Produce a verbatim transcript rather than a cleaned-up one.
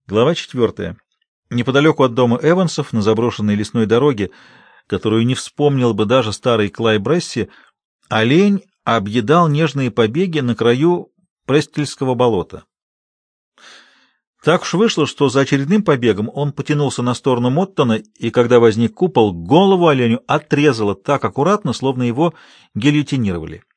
Глава четвертая. Неподалеку от дома Эвансов, на заброшенной лесной дороге, которую не вспомнил бы даже старый Клай Бресси, олень объедал нежные побеги на краю Престильского болота. Так уж вышло, что за очередным побегом он потянулся на сторону Моттона, и когда возник купол, голову оленю отрезало так аккуратно, словно его гильотинировали.